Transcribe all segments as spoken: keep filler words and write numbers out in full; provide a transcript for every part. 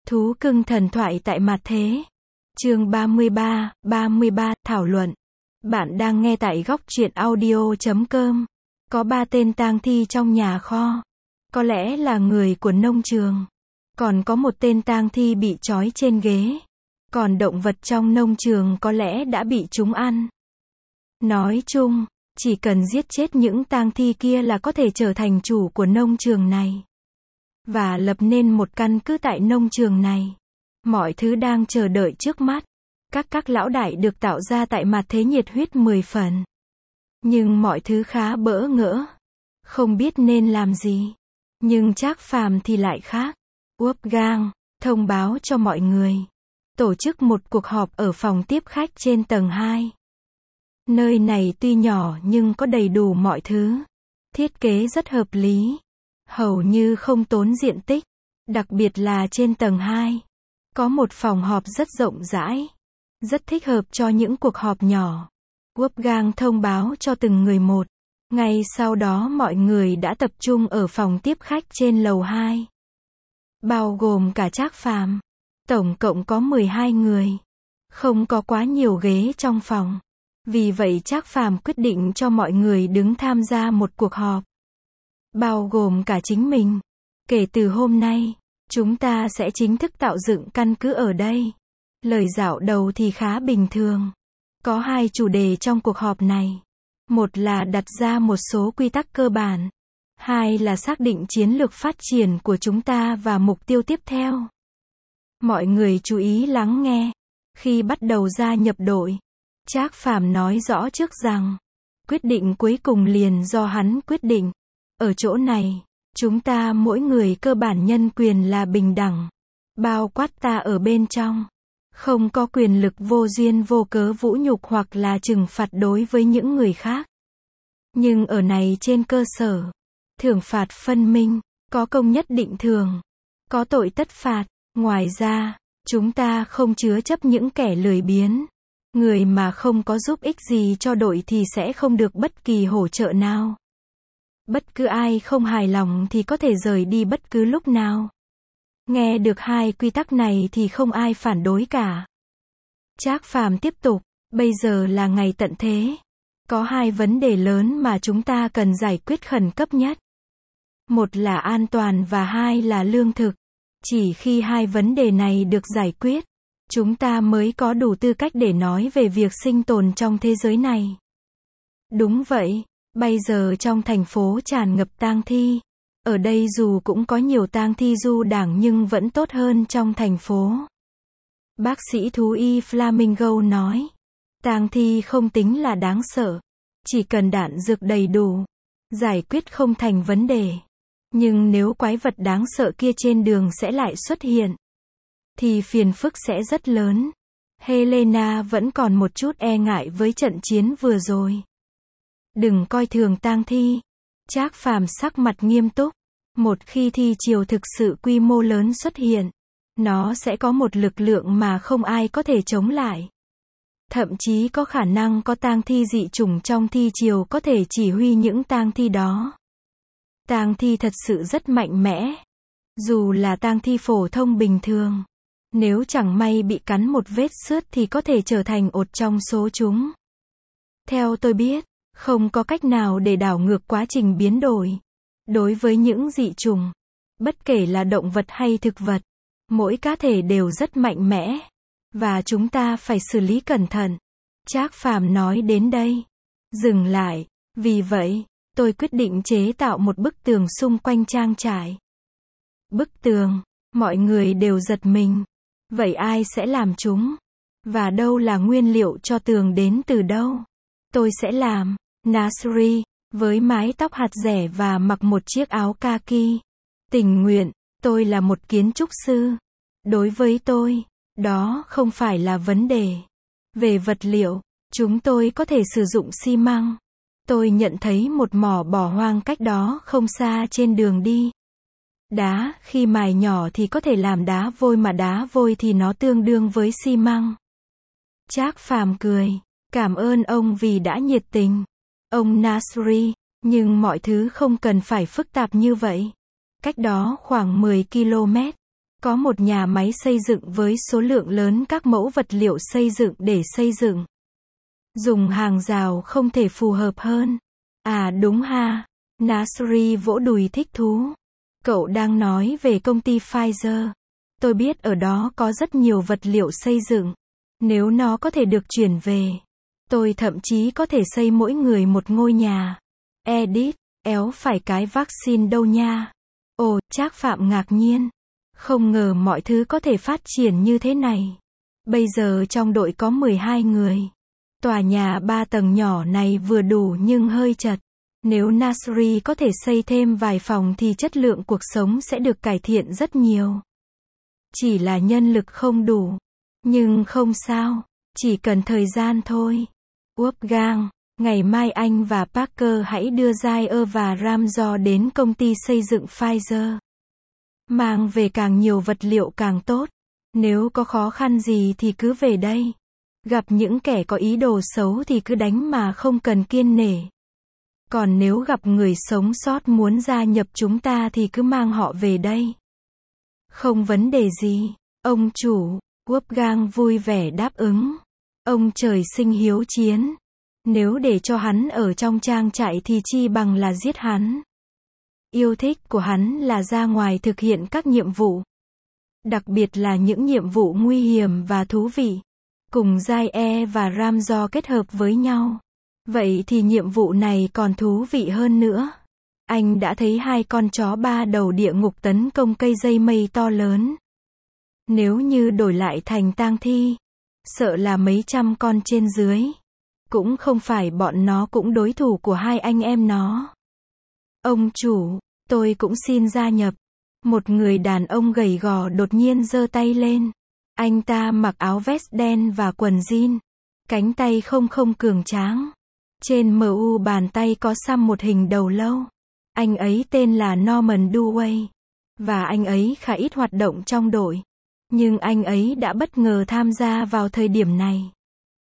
Thú cưng thần thoại tại mặt thế. Chương ba mươi ba, ba mươi ba, thảo luận. Bạn đang nghe tại góc truyện audio chấm com. Có ba tên tang thi trong nhà kho. Có lẽ là người của nông trường. Còn có một tên tang thi bị trói trên ghế. Còn động vật trong nông trường có lẽ đã bị chúng ăn. Nói chung, chỉ cần giết chết những tang thi kia là có thể trở thành chủ của nông trường này. Và lập nên một căn cứ tại nông trường này. Mọi thứ đang chờ đợi trước mắt. Các các lão đại được tạo ra tại mặt thế nhiệt huyết mười phần. Nhưng mọi thứ khá bỡ ngỡ. Không biết nên làm gì. Nhưng Trác Phàm thì lại khác. Wolfgang thông báo cho mọi người. Tổ chức một cuộc họp ở phòng tiếp khách trên tầng hai. Nơi này tuy nhỏ nhưng có đầy đủ mọi thứ. Thiết kế rất hợp lý. Hầu như không tốn diện tích. Đặc biệt là trên tầng hai. Có một phòng họp rất rộng rãi. Rất thích hợp cho những cuộc họp nhỏ. Wolfgang thông báo cho từng người một. Ngay sau đó mọi người đã tập trung ở phòng tiếp khách trên lầu hai. Bao gồm cả Trác Phàm. Tổng cộng có mười hai người. Không có quá nhiều ghế trong phòng. Vì vậy Trác Phàm quyết định cho mọi người đứng tham gia một cuộc họp. Bao gồm cả chính mình. Kể từ hôm nay, chúng ta sẽ chính thức tạo dựng căn cứ ở đây. Lời dạo đầu thì khá bình thường. Có hai chủ đề trong cuộc họp này. Một là đặt ra một số quy tắc cơ bản. Hai là xác định chiến lược phát triển của chúng ta và mục tiêu tiếp theo. Mọi người chú ý lắng nghe. Khi bắt đầu gia nhập đội, Trác Phàm nói rõ trước rằng, quyết định cuối cùng liền do hắn quyết định. Ở chỗ này, chúng ta mỗi người cơ bản nhân quyền là bình đẳng. Bao quát ta ở bên trong. Không có quyền lực vô duyên vô cớ vũ nhục hoặc là trừng phạt đối với những người khác. Nhưng ở này trên cơ sở, thưởng phạt phân minh, có công nhất định thường, có tội tất phạt. Ngoài ra, chúng ta không chứa chấp những kẻ lười biếng. Người mà không có giúp ích gì cho đội thì sẽ không được bất kỳ hỗ trợ nào. Bất cứ ai không hài lòng thì có thể rời đi bất cứ lúc nào. Nghe được hai quy tắc này thì không ai phản đối cả. Trác Phàm tiếp tục, bây giờ là ngày tận thế. Có hai vấn đề lớn mà chúng ta cần giải quyết khẩn cấp nhất. Một là an toàn và hai là lương thực. Chỉ khi hai vấn đề này được giải quyết, chúng ta mới có đủ tư cách để nói về việc sinh tồn trong thế giới này. Đúng vậy, bây giờ trong thành phố tràn ngập tang thi. Ở đây dù cũng có nhiều tang thi du đảng nhưng vẫn tốt hơn trong thành phố. Bác sĩ thú y Flamingo nói, tang thi không tính là đáng sợ. Chỉ cần đạn dược đầy đủ, giải quyết không thành vấn đề. Nhưng nếu quái vật đáng sợ kia trên đường sẽ lại xuất hiện, thì phiền phức sẽ rất lớn. Helena vẫn còn một chút e ngại với trận chiến vừa rồi. Đừng coi thường tang thi. Trác Phàm sắc mặt nghiêm túc. Một khi thi triều thực sự quy mô lớn xuất hiện, nó sẽ có một lực lượng mà không ai có thể chống lại. Thậm chí có khả năng có tang thi dị chủng trong thi triều có thể chỉ huy những tang thi đó. Tang thi thật sự rất mạnh mẽ. Dù là tang thi phổ thông bình thường, nếu chẳng may bị cắn một vết xước thì có thể trở thành một trong số chúng. Theo tôi biết, không có cách nào để đảo ngược quá trình biến đổi. Đối với những dị chủng, bất kể là động vật hay thực vật, mỗi cá thể đều rất mạnh mẽ. Và chúng ta phải xử lý cẩn thận. Trác Phàm nói đến đây. Dừng lại. Vì vậy, tôi quyết định chế tạo một bức tường xung quanh trang trại. Bức tường, mọi người đều giật mình. Vậy ai sẽ làm chúng? Và đâu là nguyên liệu cho tường đến từ đâu? Tôi sẽ làm. Nasri, với mái tóc hạt rẻ và mặc một chiếc áo kaki. Tình nguyện, tôi là một kiến trúc sư. Đối với tôi, đó không phải là vấn đề. Về vật liệu, chúng tôi có thể sử dụng xi măng. Tôi nhận thấy một mỏ bỏ hoang cách đó không xa trên đường đi. Đá, khi mài nhỏ thì có thể làm đá vôi mà đá vôi thì nó tương đương với xi măng. Trác Phàm cười. Cảm ơn ông vì đã nhiệt tình. Ông Nasri, nhưng mọi thứ không cần phải phức tạp như vậy. Cách đó khoảng mười ki lô mét, Có một nhà máy xây dựng với số lượng lớn các mẫu vật liệu xây dựng để xây dựng. Dùng hàng rào không thể phù hợp hơn. À đúng ha. Nasri vỗ đùi thích thú. Cậu đang nói về công ty Pfizer. Tôi biết ở đó có rất nhiều vật liệu xây dựng. Nếu nó có thể được chuyển về, tôi thậm chí có thể xây mỗi người một ngôi nhà. Edit, éo phải cái vaccine đâu nha. Ồ, Trác Phạm ngạc nhiên. Không ngờ mọi thứ có thể phát triển như thế này. Bây giờ trong đội có mười hai người. Tòa nhà ba tầng nhỏ này vừa đủ nhưng hơi chật. Nếu Nasri có thể xây thêm vài phòng thì chất lượng cuộc sống sẽ được cải thiện rất nhiều. Chỉ là nhân lực không đủ. Nhưng không sao, chỉ cần thời gian thôi. Wolfgang, ngày mai anh và Parker hãy đưa Jair và Ramzo đến công ty xây dựng Pfizer. Mang về càng nhiều vật liệu càng tốt. Nếu có khó khăn gì thì cứ về đây. Gặp những kẻ có ý đồ xấu thì cứ đánh mà không cần kiêng nể. Còn nếu gặp người sống sót muốn gia nhập chúng ta thì cứ mang họ về đây. Không vấn đề gì, ông chủ. Wolfgang vui vẻ đáp ứng. Ông trời sinh hiếu chiến. Nếu để cho hắn ở trong trang trại thì chi bằng là giết hắn. Yêu thích của hắn là ra ngoài thực hiện các nhiệm vụ. Đặc biệt là những nhiệm vụ nguy hiểm và thú vị. Cùng Jair và Ramzo kết hợp với nhau. Vậy thì nhiệm vụ này còn thú vị hơn nữa. Anh đã thấy hai con chó ba đầu địa ngục tấn công cây dây mây to lớn. Nếu như đổi lại thành tang thi, sợ là mấy trăm con trên dưới. Cũng không phải bọn nó cũng đối thủ của hai anh em nó. Ông chủ, tôi cũng xin gia nhập. Một người đàn ông gầy gò đột nhiên giơ tay lên. Anh ta mặc áo vest đen và quần jean. Cánh tay không không cường tráng. Trên mu bàn tay có xăm một hình đầu lâu. Anh ấy tên là Norman Dewey. Và anh ấy khá ít hoạt động trong đội. Nhưng anh ấy đã bất ngờ tham gia vào thời điểm này.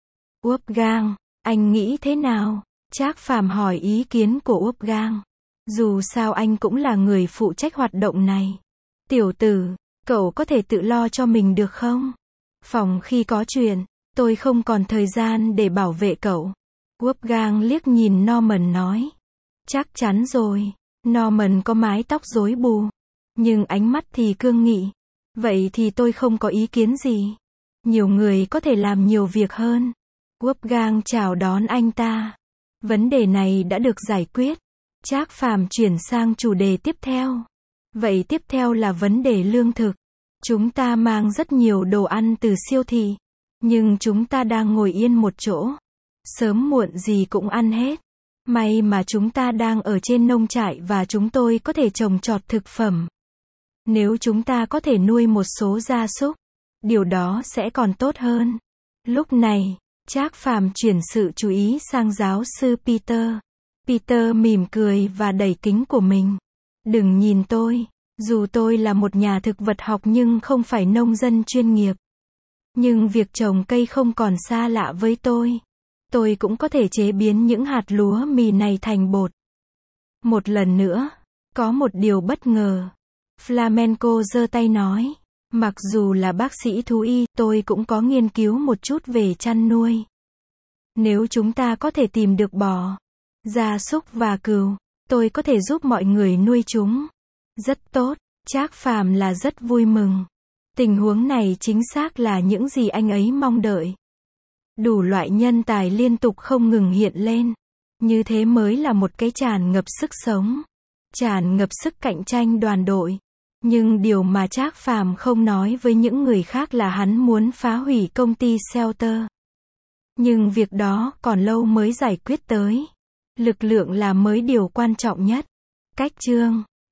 Wolfgang, anh nghĩ thế nào? Trác Phàm hỏi ý kiến của Wolfgang. Dù sao anh cũng là người phụ trách hoạt động này. Tiểu tử, cậu có thể tự lo cho mình được không? Phòng khi có chuyện, tôi không còn thời gian để bảo vệ cậu. Wolfgang liếc nhìn Norman nói. Chắc chắn rồi. Norman có mái tóc rối bù. Nhưng ánh mắt thì cương nghị. Vậy thì tôi không có ý kiến gì. Nhiều người có thể làm nhiều việc hơn. Wolfgang chào đón anh ta. Vấn đề này đã được giải quyết. Trác Phàm chuyển sang chủ đề tiếp theo. Vậy tiếp theo là vấn đề lương thực. Chúng ta mang rất nhiều đồ ăn từ siêu thị. Nhưng chúng ta đang ngồi yên một chỗ. Sớm muộn gì cũng ăn hết. May mà chúng ta đang ở trên nông trại và chúng tôi có thể trồng trọt thực phẩm. Nếu chúng ta có thể nuôi một số gia súc, điều đó sẽ còn tốt hơn. Lúc này, Trác Phàm chuyển sự chú ý sang giáo sư Peter. Peter mỉm cười và đẩy kính của mình. Đừng nhìn tôi, dù tôi là một nhà thực vật học nhưng không phải nông dân chuyên nghiệp. Nhưng việc trồng cây không còn xa lạ với tôi. Tôi cũng có thể chế biến những hạt lúa mì này thành bột. Một lần nữa, có một điều bất ngờ. Flamenco giơ tay nói. Mặc dù là bác sĩ thú y, tôi cũng có nghiên cứu một chút về chăn nuôi. Nếu chúng ta có thể tìm được bò, gia súc và cừu, tôi có thể giúp mọi người nuôi chúng. Rất tốt, Trác Phàm là rất vui mừng. Tình huống này chính xác là những gì anh ấy mong đợi. Đủ loại nhân tài liên tục không ngừng hiện lên. Như thế mới là một cái tràn ngập sức sống. Tràn ngập sức cạnh tranh đoàn đội. Nhưng điều mà Trác Phàm không nói với những người khác là hắn muốn phá hủy công ty Shelter. Nhưng việc đó còn lâu mới giải quyết tới. Lực lượng là mới điều quan trọng nhất. Cách chương